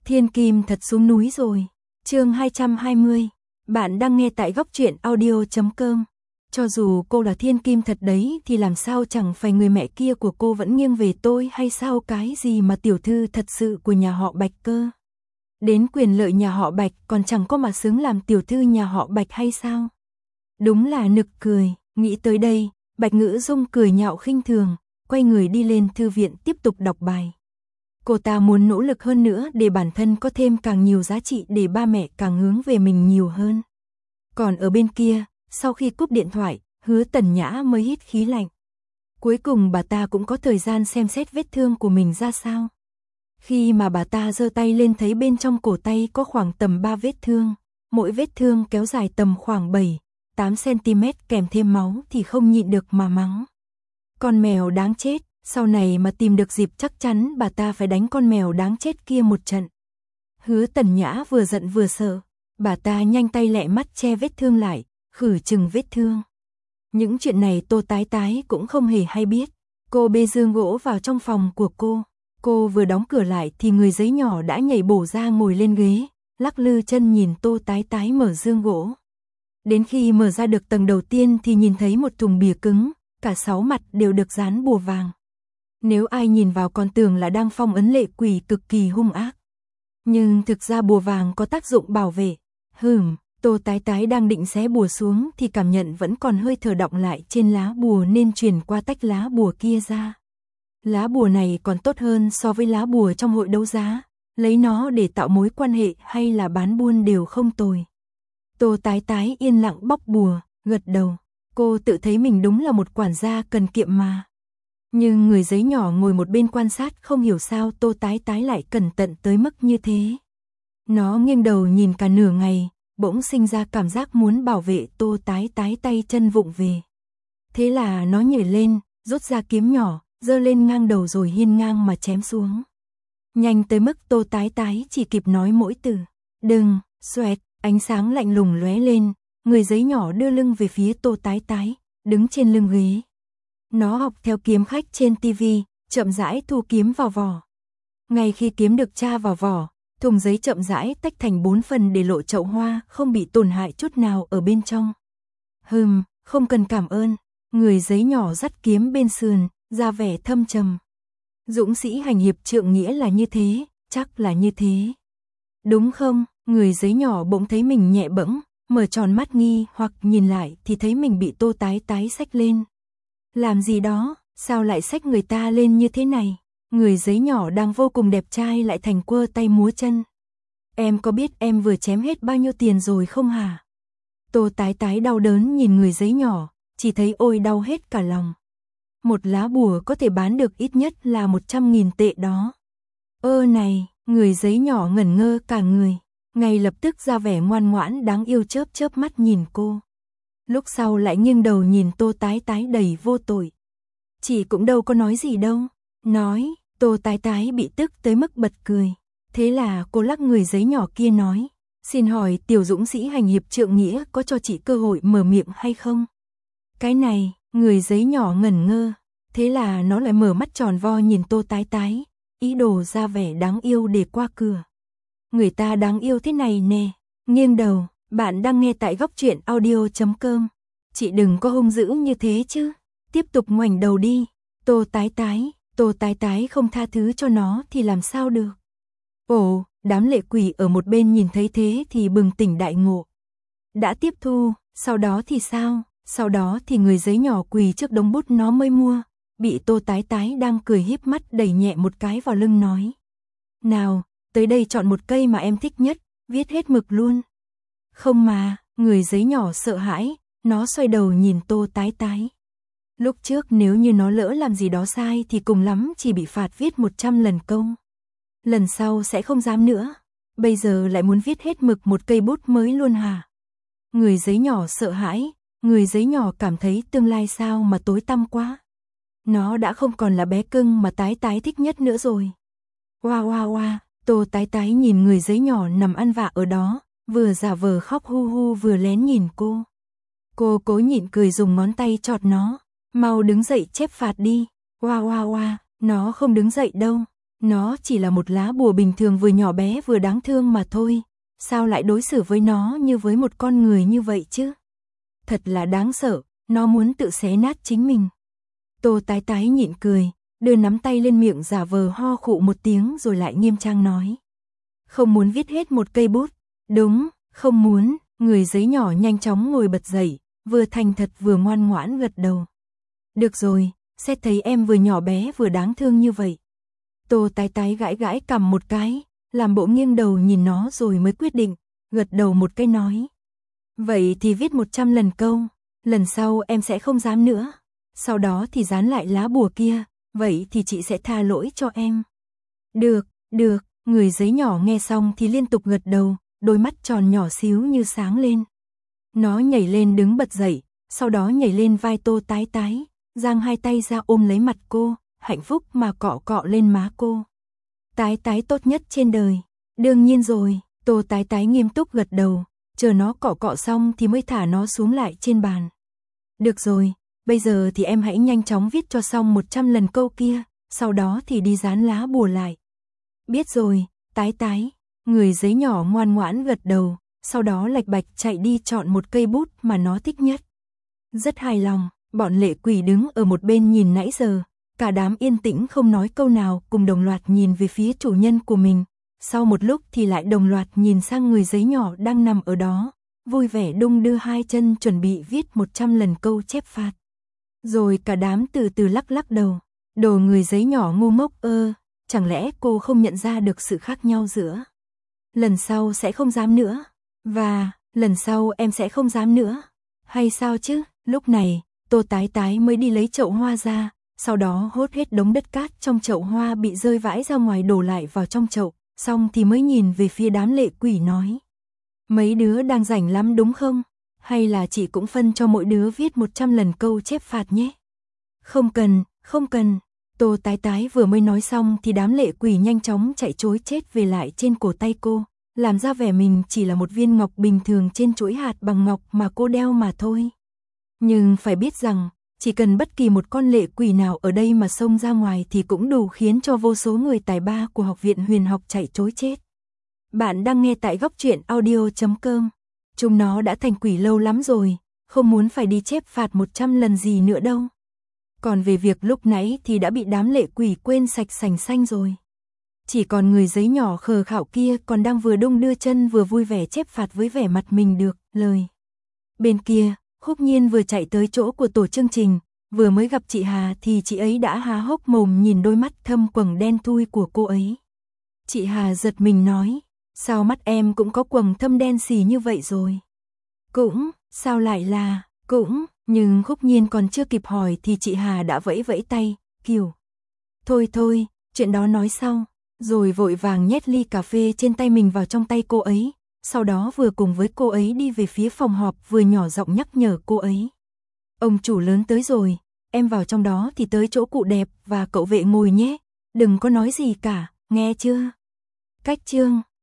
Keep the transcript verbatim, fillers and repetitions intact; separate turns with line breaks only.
Thiên Kim thật xuống núi rồi. Chương hai trăm hai mươi. Bạn đang nghe tại góc truyện audio chấm com. Cho dù cô là thiên kim thật đấy thì làm sao chẳng phải người mẹ kia của cô vẫn nghiêng về tôi hay sao, cái gì mà tiểu thư thật sự của nhà họ Bạch cơ. Đến quyền lợi nhà họ Bạch còn chẳng có mà xứng làm tiểu thư nhà họ Bạch hay sao? Đúng là nực cười, nghĩ tới đây, Bạch Ngữ Dung cười nhạo khinh thường, quay người đi lên thư viện tiếp tục đọc bài. Cô ta muốn nỗ lực hơn nữa để bản thân có thêm càng nhiều giá trị, để ba mẹ càng hướng về mình nhiều hơn. Còn ở bên kia, sau khi cúp điện thoại, Hứa Tần Nhã mới hít khí lạnh. Cuối cùng bà ta cũng có thời gian xem xét vết thương của mình ra sao. Khi mà bà ta giơ tay lên thấy bên trong cổ tay có khoảng tầm ba vết thương, mỗi vết thương kéo dài tầm khoảng bảy, tám xăng-ti-mét kèm thêm máu thì không nhịn được mà mắng. Con mèo đáng chết, sau này mà tìm được dịp chắc chắn bà ta phải đánh con mèo đáng chết kia một trận. Hứa Tần Nhã vừa giận vừa sợ, bà ta nhanh tay lẹ mắt che vết thương lại, khử trừng vết thương. Những chuyện này Tô Tái Tái cũng không hề hay biết. Cô bê giường gỗ vào trong phòng của cô. Cô vừa đóng cửa lại thì người giấy nhỏ đã nhảy bổ ra ngồi lên ghế, lắc lư chân nhìn Tô Tái Tái mở giường gỗ. Đến khi mở ra được tầng đầu tiên thì nhìn thấy một thùng bìa cứng, cả sáu mặt đều được dán bùa vàng. Nếu ai nhìn vào còn tưởng là đang phong ấn lệ quỷ cực kỳ hung ác. Nhưng thực ra bùa vàng có tác dụng bảo vệ. Hừm, Tô Tái Tái đang định xé bùa xuống thì cảm nhận vẫn còn hơi thở đọng lại trên lá bùa nên chuyển qua tách lá bùa kia ra. Lá bùa này còn tốt hơn so với lá bùa trong hội đấu giá, lấy nó để tạo mối quan hệ hay là bán buôn đều không tồi. Tô Tái Tái yên lặng bóc bùa, gật đầu. Cô tự thấy mình đúng là một quản gia cần kiệm mà. Nhưng người giấy nhỏ ngồi một bên quan sát không hiểu sao Tô Tái Tái lại cẩn thận tới mức như thế. Nó nghiêng đầu nhìn cả nửa ngày, bỗng sinh ra cảm giác muốn bảo vệ Tô Tái Tái tay chân vụng về. Thế là nó nhảy lên, rút ra kiếm nhỏ, giơ lên ngang đầu rồi hiên ngang mà chém xuống. Nhanh tới mức Tô Tái Tái chỉ kịp nói mỗi từ. Đừng, xoẹt, ánh sáng lạnh lùng lóe lên, người giấy nhỏ đưa lưng về phía Tô Tái Tái, đứng trên lưng ghế. Nó học theo kiếm khách trên tivi, chậm rãi thu kiếm vào vỏ. Ngay khi kiếm được tra vào vỏ, thùng giấy chậm rãi tách thành bốn phần để lộ chậu hoa không bị tổn hại chút nào ở bên trong. Hừm, không cần cảm ơn. Người giấy nhỏ dắt kiếm bên sườn, ra vẻ thâm trầm. Dũng sĩ hành hiệp trượng nghĩa là như thế, chắc là như thế. Đúng không? Người giấy nhỏ bỗng thấy mình nhẹ bẫng, mở tròn mắt nghi hoặc nhìn lại thì thấy mình bị Tô Tái Tái xách lên. Làm gì đó, sao lại xách người ta lên như thế này? Người giấy nhỏ đang vô cùng đẹp trai lại thành quơ tay múa chân. Em có biết em vừa chém hết bao nhiêu tiền rồi không hả? Tô Tái Tái đau đớn nhìn người giấy nhỏ, chỉ thấy ôi đau hết cả lòng. Một lá bùa có thể bán được ít nhất là một trăm nghìn tệ đó. Ơ này, người giấy nhỏ ngẩn ngơ cả người, ngay lập tức ra vẻ ngoan ngoãn đáng yêu chớp chớp mắt nhìn cô. Lúc sau lại nghiêng đầu nhìn Tô Tái Tái đầy vô tội. Chị cũng đâu có nói gì đâu. Nói, Tô Tái Tái bị tức tới mức bật cười. Thế là cô lắc người giấy nhỏ kia nói, xin hỏi tiểu dũng sĩ hành hiệp trượng nghĩa có cho chị cơ hội mở miệng hay không? Cái này, người giấy nhỏ ngẩn ngơ. Thế là nó lại mở mắt tròn vo nhìn Tô Tái Tái, ý đồ ra vẻ đáng yêu để qua cửa. Người ta đáng yêu thế này nè. Nghiêng đầu, bạn đang nghe tại góc truyện audio chấm com. Chị đừng có hung dữ như thế chứ. Tiếp tục ngoảnh đầu đi. Tô Tái Tái, Tô Tái Tái không tha thứ cho nó thì làm sao được. Ồ, đám lệ quỷ ở một bên nhìn thấy thế thì bừng tỉnh đại ngộ. Đã tiếp thu, sau đó thì sao? Sau đó thì người giấy nhỏ quỳ trước đống bút nó mới mua, bị Tô Tái Tái đang cười híp mắt đẩy nhẹ một cái vào lưng nói. Nào, tới đây chọn một cây mà em thích nhất, viết hết mực luôn. Không mà, người giấy nhỏ sợ hãi, nó xoay đầu nhìn Tô Tái Tái. Lúc trước nếu như nó lỡ làm gì đó sai thì cùng lắm chỉ bị phạt viết một trăm lần câu. Lần sau sẽ không dám nữa. Bây giờ lại muốn viết hết mực một cây bút mới luôn hả? Người giấy nhỏ sợ hãi, người giấy nhỏ cảm thấy tương lai sao mà tối tăm quá. Nó đã không còn là bé cưng mà Tái Tái thích nhất nữa rồi. Oa oa oa, Tô Tái Tái nhìn người giấy nhỏ nằm ăn vạ ở đó, vừa giả vờ khóc hu hu vừa lén nhìn cô. Cô cố nhịn cười dùng ngón tay chọt nó, mau đứng dậy chép phạt đi. Oa oa oa, nó không đứng dậy đâu. Nó chỉ là một lá bùa bình thường vừa nhỏ bé vừa đáng thương mà thôi, sao lại đối xử với nó như với một con người như vậy chứ? Thật là đáng sợ, nó muốn tự xé nát chính mình. Tô Tái Tái nhịn cười, đưa nắm tay lên miệng giả vờ ho khụ một tiếng rồi lại nghiêm trang nói. Không muốn viết hết một cây bút. Đúng, không muốn. Người giấy nhỏ nhanh chóng ngồi bật dậy, vừa thành thật vừa ngoan ngoãn gật đầu. Được rồi, xét thấy em vừa nhỏ bé vừa đáng thương như vậy. Tô Tái Tái gãi gãi cằm một cái, làm bộ nghiêng đầu nhìn nó rồi mới quyết định, gật đầu một cái nói. Vậy thì viết một trăm lần câu, lần sau em sẽ không dám nữa. Sau đó thì dán lại lá bùa kia, vậy thì chị sẽ tha lỗi cho em. Được, được, người giấy nhỏ nghe xong thì liên tục gật đầu, đôi mắt tròn nhỏ xíu như sáng lên. Nó nhảy lên đứng bật dậy, sau đó nhảy lên vai Tô Tái Tái, giang hai tay ra ôm lấy mặt cô, hạnh phúc mà cọ cọ lên má cô. Tái Tái tốt nhất trên đời. Đương nhiên rồi, Tô Tái Tái nghiêm túc gật đầu, chờ nó cọ cọ xong thì mới thả nó xuống lại trên bàn. Được rồi, bây giờ thì em hãy nhanh chóng viết cho xong một trăm lần câu kia, sau đó thì đi dán lá bùa lại. Biết rồi, Tái Tái. Người giấy nhỏ ngoan ngoãn gật đầu, sau đó lạch bạch chạy đi chọn một cây bút mà nó thích nhất. Rất hài lòng, bọn lệ quỷ đứng ở một bên nhìn nãy giờ, cả đám yên tĩnh không nói câu nào, cùng đồng loạt nhìn về phía chủ nhân của mình. Sau một lúc thì lại đồng loạt nhìn sang người giấy nhỏ đang nằm ở đó, vui vẻ đung đưa hai chân chuẩn bị viết một trăm lần câu chép phạt. Rồi cả đám từ từ lắc lắc đầu, đồ người giấy nhỏ ngu ngốc ơ, chẳng lẽ cô không nhận ra được sự khác nhau giữa lần sau sẽ không dám nữa, và lần sau em sẽ không dám nữa, hay sao chứ? Lúc này, Tô Tái Tái mới đi lấy chậu hoa ra, sau đó hốt hết đống đất cát trong chậu hoa bị rơi vãi ra ngoài đổ lại vào trong chậu, xong thì mới nhìn về phía đám lệ quỷ nói. Mấy đứa đang rảnh lắm đúng không? Hay là chị cũng phân cho mỗi đứa viết một trăm lần câu chép phạt nhé? Không cần, không cần. Tô Tái Tái vừa mới nói xong thì đám lệ quỷ nhanh chóng chạy trối chết về lại trên cổ tay cô, làm ra vẻ mình chỉ là một viên ngọc bình thường trên chuỗi hạt bằng ngọc mà cô đeo mà thôi. Nhưng phải biết rằng, chỉ cần bất kỳ một con lệ quỷ nào ở đây mà xông ra ngoài thì cũng đủ khiến cho vô số người tài ba của Học viện Huyền học chạy trối chết. Bạn đang nghe tại góc truyện audio chấm com. Chúng nó đã thành quỷ lâu lắm rồi, không muốn phải đi chép phạt một trăm lần gì nữa đâu. Còn về việc lúc nãy thì đã bị đám lệ quỷ quên sạch sành xanh rồi. Chỉ còn người giấy nhỏ khờ khạo kia còn đang vừa đung đưa chân vừa vui vẻ chép phạt với vẻ mặt mình được lời. Bên kia, Khúc Nhiên vừa chạy tới chỗ của tổ chương trình, vừa mới gặp chị Hà thì chị ấy đã há hốc mồm nhìn đôi mắt thâm quầng đen thui của cô ấy. Chị Hà giật mình nói, sao mắt em cũng có quầng thâm đen xì như vậy rồi? Cũng, sao lại là, cũng, nhưng Khúc Nhiên còn chưa kịp hỏi thì chị Hà đã vẫy vẫy tay, kiểu. Thôi thôi, chuyện đó nói sau, rồi vội vàng nhét ly cà phê trên tay mình vào trong tay cô ấy, sau đó vừa cùng với cô ấy đi về phía phòng họp vừa nhỏ giọng nhắc nhở cô ấy. Ông chủ lớn tới rồi, em vào trong đó thì tới chỗ cụ đẹp và cậu vệ ngồi nhé, đừng có nói gì cả, nghe chưa? Cách chương